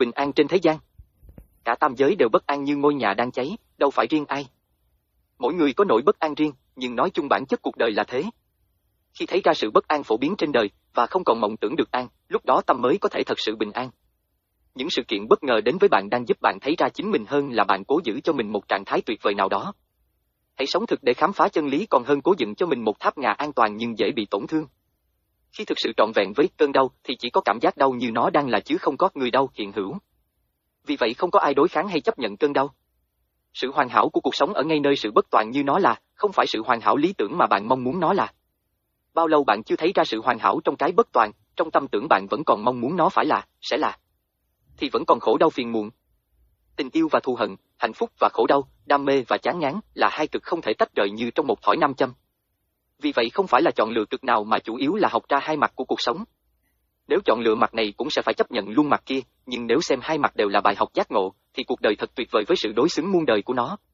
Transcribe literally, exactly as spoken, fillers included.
bình an trên thế gian. Cả tam giới đều bất an như ngôi nhà đang cháy, đâu phải riêng ai. Mỗi người có nỗi bất an riêng, nhưng nói chung bản chất cuộc đời là thế. Khi thấy ra sự bất an phổ biến trên đời, và không còn mộng tưởng được an, lúc đó tâm mới có thể thật sự bình an. Những sự kiện bất ngờ đến với bạn đang giúp bạn thấy ra chính mình hơn là bạn cố giữ cho mình một trạng thái tuyệt vời nào đó. Hãy sống thực để khám phá chân lý còn hơn cố dựng cho mình một tháp ngà an toàn nhưng dễ bị tổn thương. Khi thực sự trọn vẹn với cơn đau thì chỉ có cảm giác đau như nó đang là chứ không có người đau hiện hữu. Vì vậy không có ai đối kháng hay chấp nhận cơn đau. Sự hoàn hảo của cuộc sống ở ngay nơi sự bất toàn như nó là, không phải sự hoàn hảo lý tưởng mà bạn mong muốn nó là. Bao lâu bạn chưa thấy ra sự hoàn hảo trong cái bất toàn, trong tâm tưởng bạn vẫn còn mong muốn nó phải là, sẽ là. Thì vẫn còn khổ đau phiền muộn. Tình yêu và thù hận, hạnh phúc và khổ đau, đam mê và chán ngán là hai cực không thể tách rời như trong một thỏi nam châm. Vì vậy không phải là chọn lựa cực nào mà chủ yếu là học ra hai mặt của cuộc sống. Nếu chọn lựa mặt này cũng sẽ phải chấp nhận luôn mặt kia, nhưng nếu xem hai mặt đều là bài học giác ngộ, thì cuộc đời thật tuyệt vời với sự đối xứng muôn đời của nó.